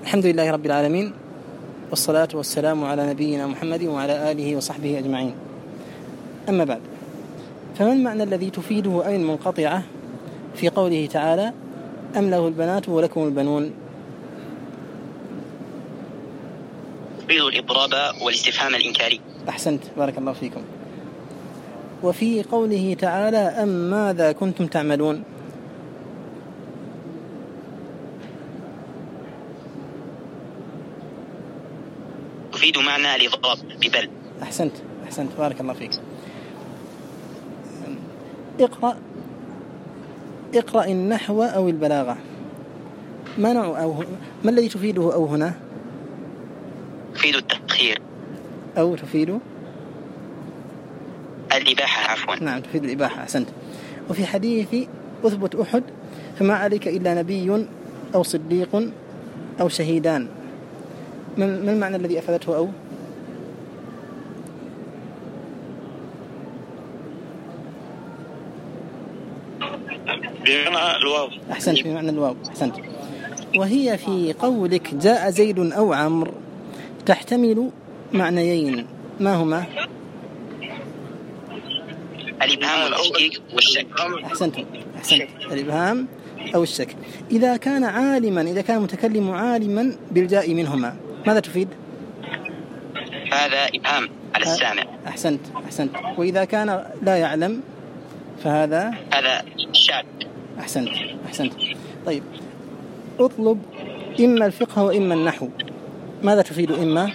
الحمد لله رب العالمين، والصلاة والسلام على نبينا محمد وعلى آله وصحبه أجمعين. أما بعد، فما المعنى الذي تفيده أي المنقطعة في قوله تعالى أم له البنات ولكم البنون؟ تفيد الإضراب والاستفهام الإنكاري. أحسنت، بارك الله فيكم. وفي قوله تعالى أم ماذا كنتم تعملون؟ تفيد معنى الإضراب ببل. أحسنت بارك الله فيك. اقرأ النحو أو البلاغة. ما نوع أو ما الذي تفيده أو هنا؟ تفيد التأخير أو تفيد الإباحة. عفوا، نعم تفيد الإباحة. أحسنت. وفي حديث أثبت أحد فما عليك إلا نبي أو صديق أو شهيدان، ما المعنى الذي أفادته أو؟ بمعنى الواو. أحسنت، بمعنى الواو. أحسنت. وهي في قولك جاء زيد أو عمرو تحتمل معنيين، ما هما؟ الإبهام والتشكيك والشك. أحسنت، الإبهام أو الشك. إذا كان المتكلم عالما بالجاء منهما ماذا تفيد؟ هذا إبهام على السامع. أحسنت. وإذا كان لا يعلم فهذا شاك. أحسنت. طيب، اطلب إما الفقه وإما النحو، ماذا تفيد إما؟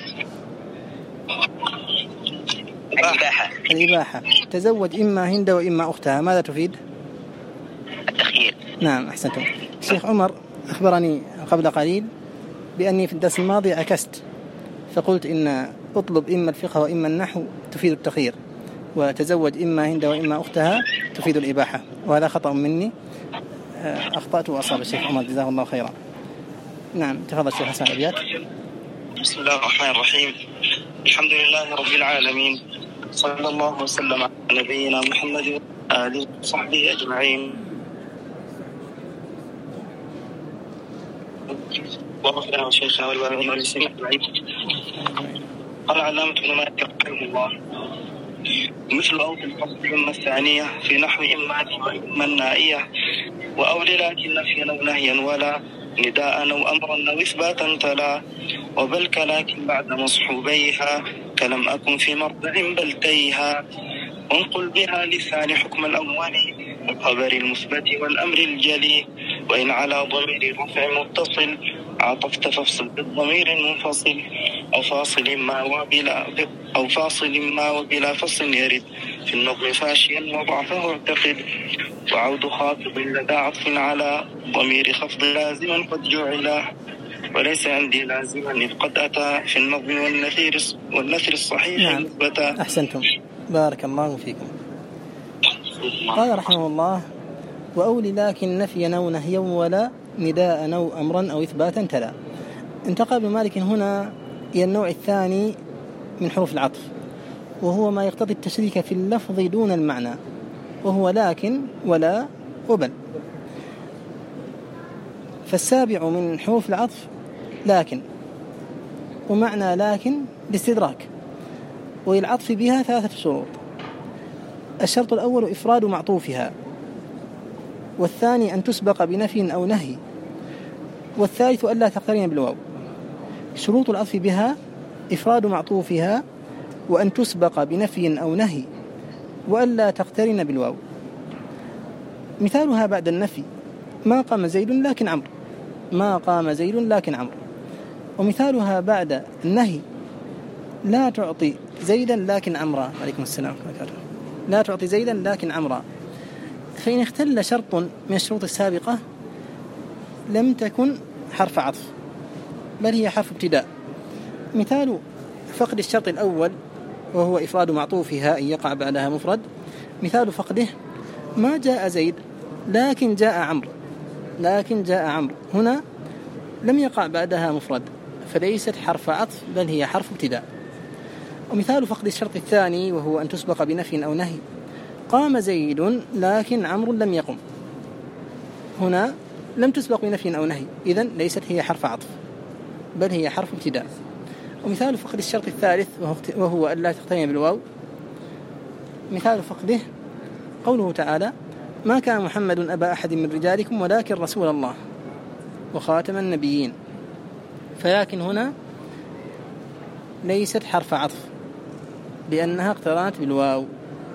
الإباحة. تزوج إما هند وإما أختها، ماذا تفيد؟ التخيير. نعم، أحسنتم. الشيخ عمر أخبرني قبل قليل بأني في الدرس الماضي عكست، فقلت إن اطلب إما الفقه وإما النحو تفيد التخيير، وتزوج إما هند وإما أختها تفيد الإباحة، وهذا خطأ مني، أخطأت وأصاب الشيخ عمر جزاه الله خيرا. نعم، تفضل الشيخ حسن أبيات. بسم الله الرحمن الرحيم. الحمد لله رب العالمين، صلى الله وسلم على نبينا محمد وآله وصحبه أجمعين. وغفرنا وشيخنا والوالدين والمسلمين أجمعين. قال علامة ابن مالك رحمه الله: مثل أو في الفصل إما الثانية في نحو إما وإما النائية، وأولي لكن نفيا أو نهيا ولا نداء أو أمرا أو إثباتا تلا، وبل لكن بعد مصحوبيها كلم أكن في مرضع بل تيها، وانقل بها لسان حكم الأول الخبر المثبت والأمر الجلي، وإن على ضمير رفع متصل عطفت فافصل بالضمير المنفصل، أو فاصل ما وبلا فصل يرد في النظم فاشيا وضعفه اعتقد، وعود خاطب لدى عطف على ضمير خفض لازما قد جعلا، وليس عندي لازما إذ قد أتى في النظم والنثر الصحيح. نعم، أحسنتم، بارك الله فيكم. قال رحمه الله: وأولي لكن نفيا أو نهيا ولا نداء أو أمرا أو إثباتا تلا. انتقل ابن مالك هنا إلى النوع الثاني من حروف العطف، وهو ما يقتضي التشريك في اللفظ دون المعنى، وهو لكن ولا وبل. فالسابع من حروف العطف لكن، ومعنى لكن الاستدراك، وللعطف بها 3 شروط: الشرط الأول إفراد معطوفها، والثاني أن تسبق بنفي أو نهي، والثالث ألا تقترن بالواو. شروط العطف بها: إفراد معطوفها، وأن تسبق بنفي أو نهي، وألا تقترن بالواو. مثالها بعد النفي: ما قام زيد لكن عمرو، ما قام زيد لكن عمرو. ومثالها بعد النهي: لا تعطي زيدا لكن عمرا. عليكم السلام ورحمة الله. لا تعطي زيدا لكن عمرا. فإن اختل شرط من الشروط السابقة لم تكن حرف عطف، بل هي حرف ابتداء. مثال فقد الشرط الأول وهو إفراد معطوفها أن يقع بعدها مفرد، مثال فقده: ما جاء زيد لكن جاء عمرو. هنا لم يقع بعدها مفرد، فليست حرف عطف بل هي حرف ابتداء. ومثال فقد الشرط الثاني وهو أن تسبق بنفي أو نهي: قام زيد لكن عمرو لم يقم. هنا لم تسبق بنفي أو نهي، إذن ليست هي حرف عطف. بل هي حرف ابتداء. ومثال فقد الشرط الثالث وهو أن لا تختم بالواو، مثال فقده قوله تعالى: ما كان محمد أبا أحد من رجالكم ولكن رسول الله وخاتم النبيين. فلكن هنا ليست حرف عطف لأنها اقترنت بالواو.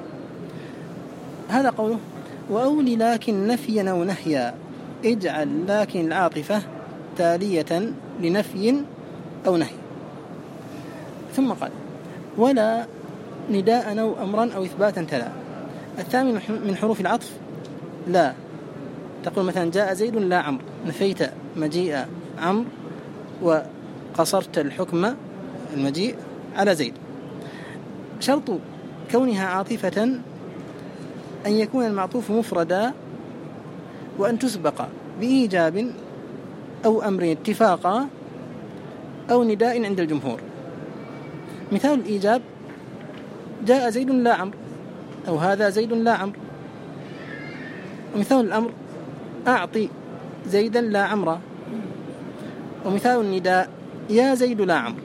هذا قوله: وأولي لكن نفيا أو نهيا، اجعل لكن العاطفة تالية لنفي أو نهي. ثم قال: ولا نداء أو أمرا أو إثباتا تلا. الثامن من حروف العطف لا، تقول مثلا: جاء زيد لا عمرو، نفيت مجيء عمرو وقصرت الحكم المجيء على زيد. شرط كونها عاطفة أن يكون المعطوف مفردا، وأن تسبق بإيجاب أو أمر اتفاقا أو نداء عند الجمهور. مثال الإيجاب: جاء زيد لا عمرو، أو هذا زيد لا عمرو. ومثال الأمر: أعطي زيدا لا عمرا. ومثال النداء: يا زيد لا عمرو.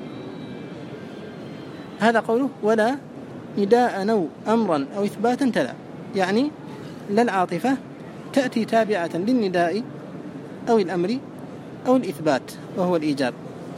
هذا قوله: ولا نداء أو أمرا أو إثباتا تلا، يعني لا العاطفة تأتي تابعة للنداء أو الأمر أو الإثبات وهو الإيجاب.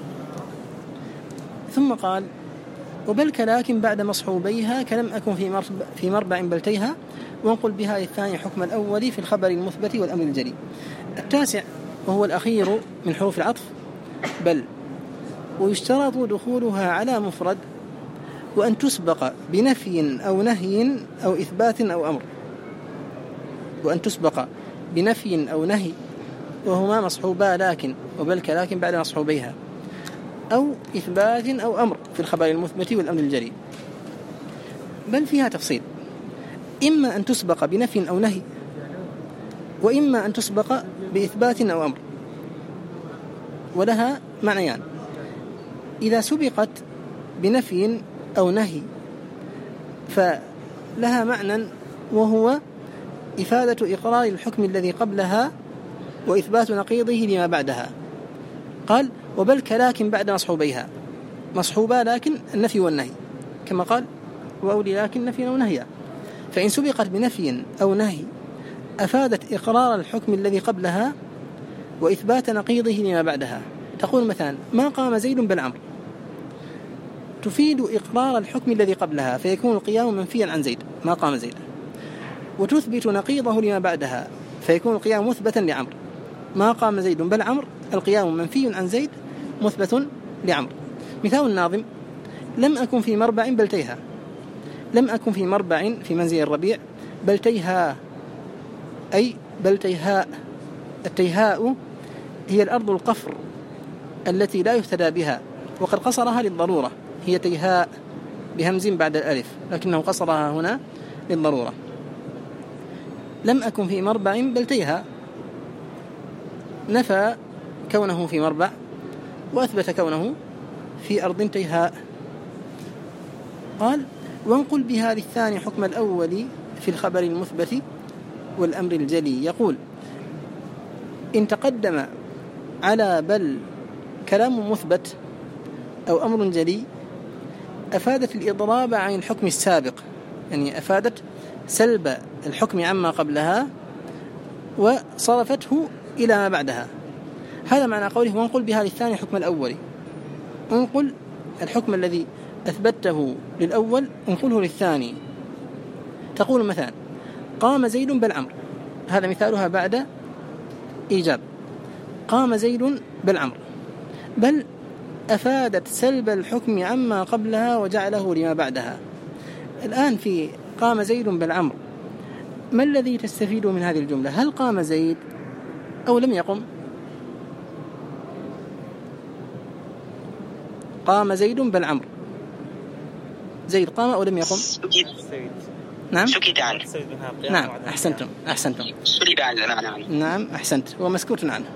ثم قال: وبلك لكن بعد مصحوبيها كلم أكن في مربع بلتيها، وانقل بها الثاني حكم الأول في الخبر المثبت والأمر الجلي. التاسع وهو الأخير من حروف العطف بل، ويشترط دخولها على مفرد، وأن تسبق بنفي أو نهي أو إثبات أو أمر. وأن تسبق بنفي أو نهي وهما مصحوبا لكن، وبلك لكن بعد مصحوبيها، أو إثبات أو أمر في الخبر المثبت والأمر الجلي. بل فيها تفصيل، إما أن تسبق بنفي أو نهي، وإما أن تسبق بإثبات أو أمر، ولها معنيان. إذا سبقت بنفي أو نهي فلها معنى، وهو إفادة إقرار الحكم الذي قبلها وإثبات نقيضه لما بعدها. قال: وبلك لكن بعد مصحوبيها، مصحوبا لكن النفي والنهي، كما قال: وأولي لكن نفي أو نهي. فإن سبقت بنفي أو نهي أفادت إقرار الحكم الذي قبلها وإثبات نقيضه لما بعدها. تقول مثلا: ما قام زيد بل عمرو، تفيد إقرار الحكم الذي قبلها فيكون القيام منفيا عن زيد، ما قام زيد، وتثبت نقيضه لما بعدها فيكون القيام مثبتا لعمرو. ما قام زيد بل عمرو، القيام منفي عن زيد مثبت لعمرو. مثال الناظم: لم أكن في مربع بلتيها، لم أكن في مربع في منزل الربيع بلتيها، أي بلتيهاء. التيهاء هي الأرض القفر التي لا يهتدى بها، وقد قصرها للضرورة، هي تيهاء بهمز بعد الألف، لكنه قصرها هنا للضرورة. لم أكن في مربع بلتيها، نفى كونه في مربع وأثبت كونه في أرض تيهاء. قال: وانقل بهذا الثاني حكم الأول في الخبر المثبت والأمر الجلي. يقول: إن تقدم على بل كلام مثبت أو أمر جلي أفادت الإضراب عن الحكم السابق، يعني أفادت سلب الحكم عما قبلها وصرفته إلى ما بعدها. هذا معنى قوله: وانقل بهذا الثاني حكم الأول. انقل الحكم الذي أثبته للأول انقله للثاني. تقول مثلا: قام زيد بل عمرو، هذا مثالها بعد إيجاب. قام زيد بل عمرو، بل أفادت سلب الحكم عما قبلها وجعله لما بعدها. الآن في قام زيد بل عمرو، ما الذي تستفيد من هذه الجملة؟ هل قام زيد أو لم يقم؟ قام زيد بل عمرو، زيد قام أو لم يقم؟ نعم سكت عنه. نعم أحسنتم سلب عنه. نعم أحسنت، هو مسكوت عنه،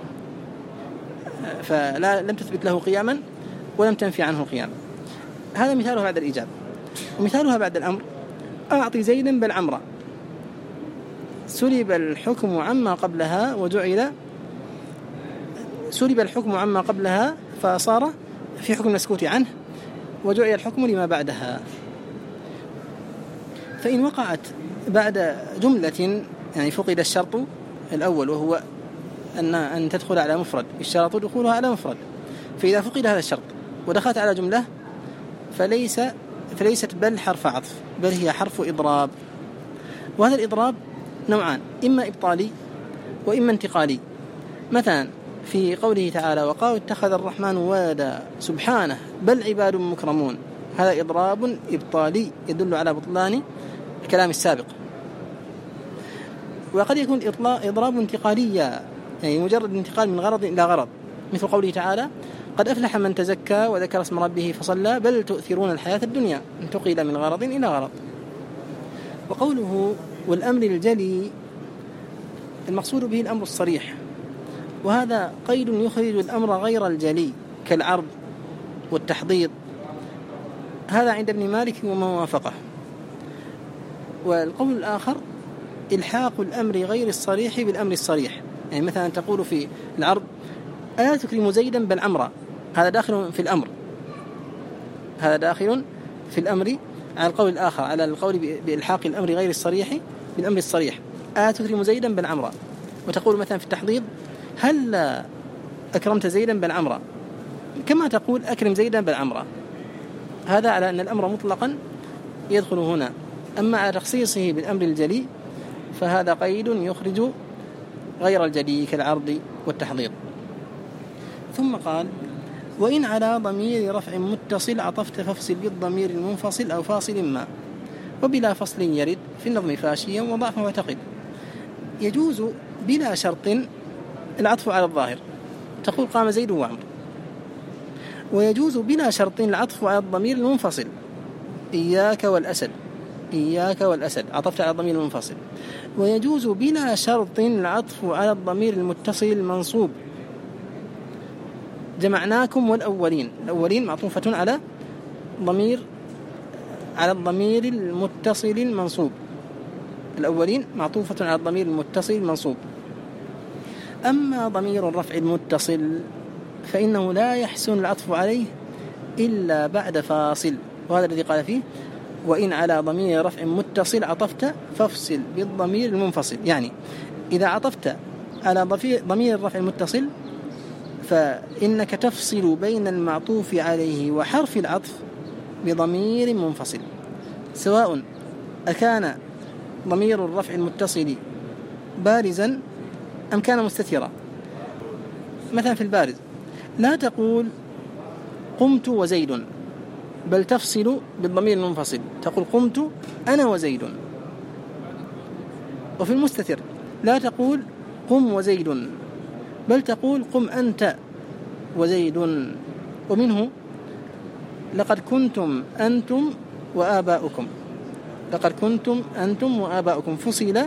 لم تثبت له قياما ولم تنفي عنه قياما. هذا مثالها بعد الإيجاب. ومثالها بعد الأمر: أعطي زيدا بل عمرا، سلب الحكم عما قبلها وجعل، سلب الحكم عما قبلها فصار في حكم المسكوت عنه وجعل الحكم لما بعدها. فإن وقعت بعد جملة يعني فقد الشرط الأول وهو أن تدخل على مفرد، الشرط دخولها على مفرد، فإذا فقد هذا الشرط ودخلت على جملة فليست بل حرف عطف، بل هي حرف إضراب. وهذا الإضراب نوعان، إما إبطالي وإما انتقالي. مثلا في قوله تعالى وقالوا اتخذ الرحمن ولدا سبحانه بل عباد مكرمون، هذا إضراب إبطالي يدل على بطلان الكلام السابق. وقد يكون إضراب انتقاليا، يعني مجرد انتقال من غرض إلى غرض، مثل قوله تعالى قد أفلح من تزكى وذكر اسم ربه فصلى بل تؤثرون الحياة الدنيا، انتقل من غرض إلى غرض. وقوله والأمر الجلي المقصود به الأمر الصريح، وهذا قيد يخرج الأمر غير الجلي كالعرض والتحضيض، هذا عند ابن مالك ومن وافقه. والقول الآخر إلحاق الأمر غير الصريح بالأمر الصريح، يعني مثلا تقول في العرض ألا تكرم زيدا بل عمرا، هذا داخل في الأمر، هذا داخل في الأمر على القول الآخر، على القول بإلحاق الأمر غير الصريح بالأمر الصريح، ألا تكرم زيدا بل عمرا. وتقول مثلا في التحضيض هل أكرمت زيدا بل عمرا، كما تقول أكرم زيدا بل عمرا، هذا على أن الأمر مطلقا يدخل هنا. أما على تخصيصه بالأمر الجلي فهذا قيد يخرج غير الجلي كالعرض والتحضيض. ثم قال وإن على ضمير رفع متصل عطفت فافصل بالضمير المنفصل أو فاصل ما، وبلا فصل يرد في النظم فاشيا وضعفا واعتقد. يجوز بلا شرط العطف على الظاهر، تقول قام زيد وعمر. ويجوز بلا شرط العطف على الضمير المنفصل، إياك والأسد، إياك والأسد عطفت على الضمير المنفصل. ويجوز بلا شرط العطف على الضمير المتصل المنصوب، جمعناكم والأولين، الأولين معطوفة على الضمير المتصل المنصوب، الأولين معطوفة على الضمير المتصل المنصوب. أما ضمير الرفع المتصل فإنه لا يحسن العطف عليه إلا بعد فاصل، وهذا الذي قال فيه وإن على ضمير رفع متصل عطفت فافصل بالضمير المنفصل. يعني إذا عطفت على ضمير الرفع المتصل فإنك تفصل بين المعطوف عليه وحرف العطف بضمير منفصل، سواء أكان ضمير الرفع المتصل بارزا أم كان مستترا. مثلا في البارز لا تقول قمت وزيد، بل تفصل بالضمير المنفصل تقول قمت أنا وزيد. وفي المستتر لا تقول قم وزيد، بل تقول قم أنت وزيد. ومنه لقد كنتم أنتم وآباؤكم، لقد كنتم أنتم وآباؤكم، فصل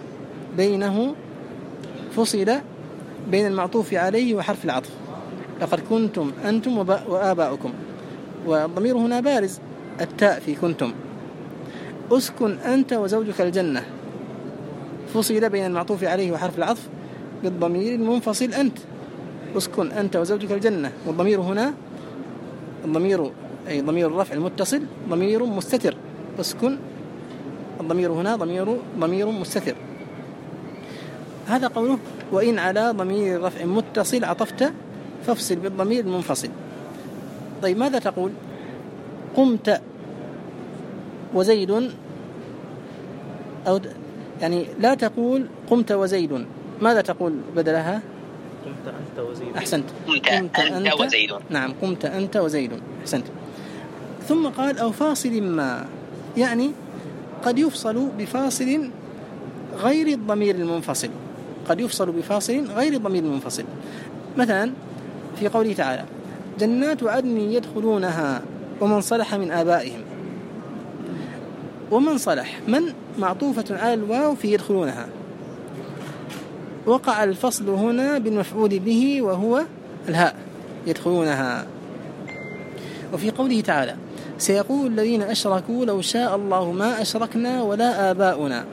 بين المعطوف عليه وحرف العطف، لقد كنتم أنتم وآباؤكم، والضمير هنا بارز التاء في كنتم. أسكن أنت وزوجك الجنة، فصل بين المعطوف عليه وحرف العطف بالضمير المنفصل أنت، أسكن أنت وزوجك الجنة. والضمير هنا الضمير أي ضمير الرفع المتصل ضمير مستتر، أسكن الضمير هنا ضمير مستتر. هذا قوله وإن على ضمير رفع متصل عطفت فافصل بالضمير المنفصل. طيب ماذا تقول؟ قمت وزيد، أو يعني لا تقول قمت وزيد، ماذا تقول بدلها؟ قمت أنت وزيد. أحسنت، قمت أنت وزيد. نعم قمت أنت وزيد، أحسنت. ثم قال أو فاصل ما، يعني قد يفصل بفاصل غير الضمير المنفصل، قد يفصل بفاصل غير الضمير المنفصل. مثلا في قوله تعالى جنات عدن يدخلونها ومن صلح من آبائهم، ومن صلح من معطوفة على الواو في يدخلونها، وقع الفصل هنا بالمفعول به وهو الهاء يدخلونها. وفي قوله تعالى سيقول الذين أشركوا لو شاء الله ما أشركنا ولا آباؤنا،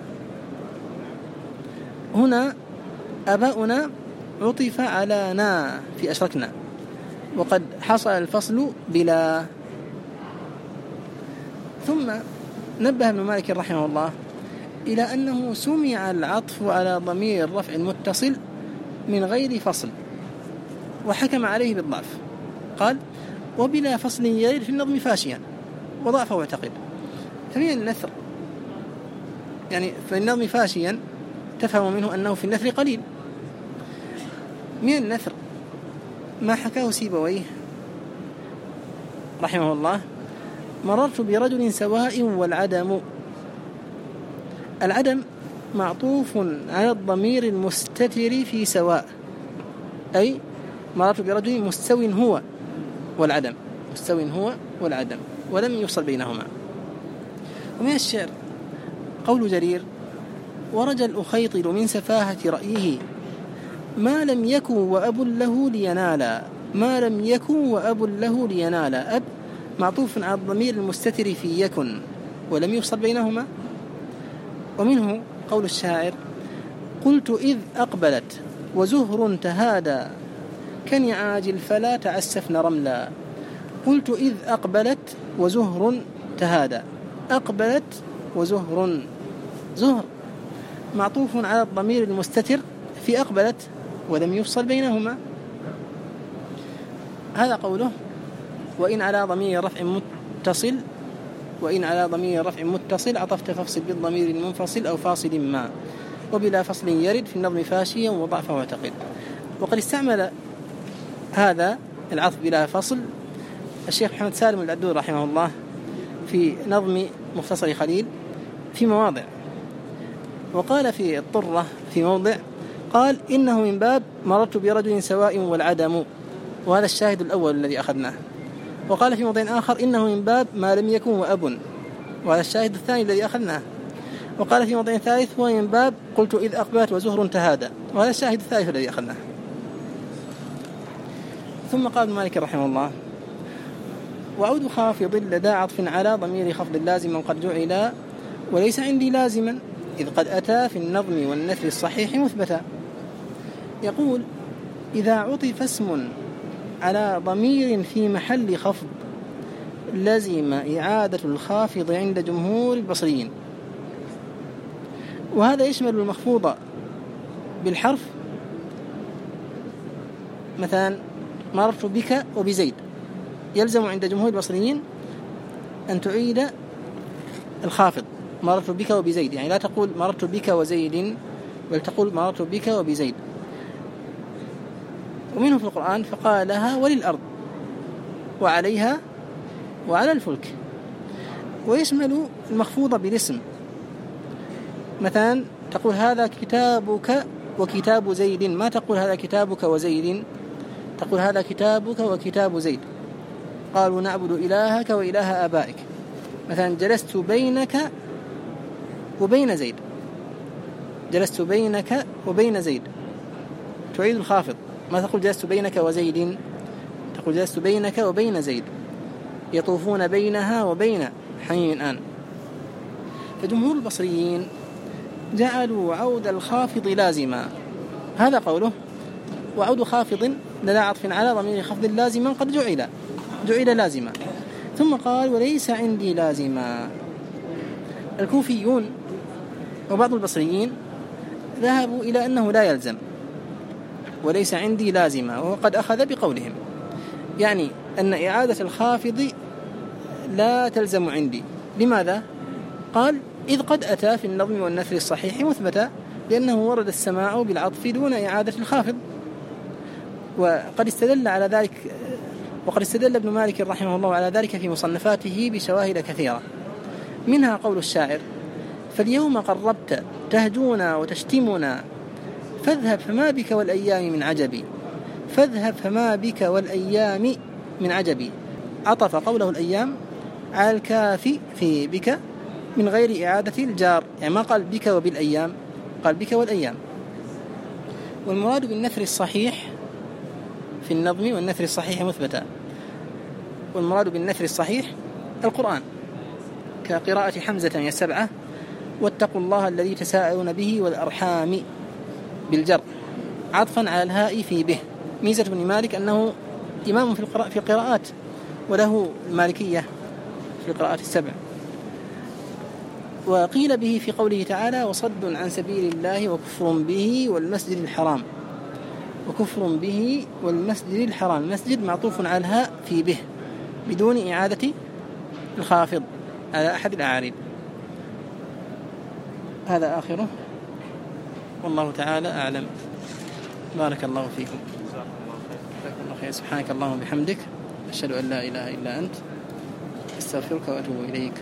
هنا آباؤنا عطف على نا في أشركنا، وقد حصل الفصل بلا. ثم نبه ابن مالك رحمه الله إلى أنه سمع العطف على ضمير الرفع المتصل من غير فصل وحكم عليه بالضعف. قال: وبلا فصل يرد في النظم فاشيا وضعفه واعتقد. فمن النثر يعني في النظم فاشيا تفهم منه أنه في النثر قليل. من النثر ما حكاه سيبويه رحمه الله: مررت برجل سواء والعدم. العدم معطوف على الضمير المستتر في سواء، أي مررت برجل مستو هو والعدم، مستو هو والعدم ولم يفصل بينهما. ومن الشعر قول جرير: ورجى الأخيطل من سفاهة رأيه ما لم يكن وأب له لينالا. ما لم يكن وأب له لينالا، أب معطوف على الضمير المستتر في يكن ولم يفصل بينهما. ومنه قول الشاعر: قلت إذ أقبلت وزهر تهادى كنعاج الفلا تعسفن رملا. قلت إذ أقبلت وزهر تهادى. أقبلت وزهر، زهر معطوف على الضمير المستتر في أقبلت ولم يفصل بينهما. هذا قوله: وإن على ضمير رفع متصل، وإن على ضمير رفع متصل عطفت فافصل بالضمير المنفصل أو فاصل ما، وبلا فصل يرد في النظم فاشيا وضعفه واعتقد. وقد استعمل هذا العطف بلا فصل الشيخ محمد سالم العدود رحمه الله في نظم مختصر خليل في مواضع. وقال في الطرة في موضع قال: إنه من باب مررت برجل سواء والعدم، وهذا الشاهد الأول الذي أخذناه. وقال في موضع آخر: إنه من باب ما لم يكن وأب، وهذا الشاهد الثاني الذي أخذناه. وقال في موضع ثالث: هو من باب قلت إذ أقبلت وزهر تهادى، وهذا الشاهد الثالث الذي أخذناه. ثم قال ابن مالك رحمه الله: وعود خافض لدى عطف على ضمير خفض لازما قد جعل وليس عندي لازما إذ قد أتى في النظم والنثر الصحيح مثبتا. يقول: إذا عطف اسم على ضمير في محل خفض لزم إعادة الخافض عند جمهور البصريين. وهذا يشمل المخفوض بالحرف، مثلا مررت بك وبزيد، يلزم عند جمهور البصريين أن تعيد الخافض مررت بك وبزيد، يعني لا تقول مررت بك وزيد بل تقول مررت بك وبزيد. ومنه في القرآن: فقال لها وللأرض وعليها وعلى الفلك. ويشمل المخفوض بالاسم، مثلا تقول هذا كتابك وكتاب زيد، ما تقول هذا كتابك وزيد، تقول هذا كتابك وكتاب زيد. قالوا نعبد إلهك وإله آبائك، مثلا جلست بينك وبين زيد، جلست بينك وبين زيد، تعيد الخافض، ما تقول جلست بينك وزيد، تقول جلست بينك وبين زيد. يطوفون بينها وبين حين الآن. فجمهور البصريين جعلوا عود الخافض لازما. هذا قوله: وعود خافض لدى عطف على ضمير خفض لازما قد جعل لازما. ثم قال: وليس عندي لازما. الكوفيون وبعض البصريين ذهبوا إلى أنه لا يلزم، وليس عندي لازما، وقد أخذ بقولهم، يعني أن إعادة الخافض لا تلزم عندي. لماذا؟ قال: إذ قد أتى في النظم والنثر الصحيح مثبتا، لأنه ورد السماع بالعطف دون إعادة الخافض. وقد استدل على ذلك، وقد استدل ابن مالك رحمه الله على ذلك في مصنفاته بشواهد كثيرة، منها قول الشاعر: فاليوم قربت تهجونا وتشتمنا فاذهب فما بك والأيام من عجبي، فاذهب فما بك والأيام من عجبي. عطف قوله الأيام على الكاف في بك من غير إعادة الجار، يعني ما قال بك وبالأيام، قال بك والأيام. والمراد بالنثر الصحيح في النظم والنثر الصحيح مثبتا، والمراد بالنثر الصحيح القرآن، كقراءة حمزة يا السبعة: واتقوا الله الذي تساءلون به والأرحام بالجر، عطفا على الهاء في به. ميزة ابن مالك أنه إمام في القراءات، وله المالكية في القراءات السبع. وقيل به في قوله تعالى: وصد عن سبيل الله وكفر به والمسجد الحرام. وكفر به والمسجد الحرام، المسجد معطوف على الهاء في به بدون إعادة الخافض على أحد الأعاريب. هذا آخره، والله تعالى أعلم. بارك الله فيكم. جزاكم الله خير. سبحانك اللهم وبحمدك، أشهد أن لا إله إلا أنت، أستغفرك وأتوب إليك.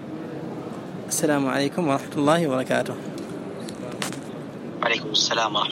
السلام عليكم ورحمة الله وبركاته. وعليكم السلام ورحمة الله.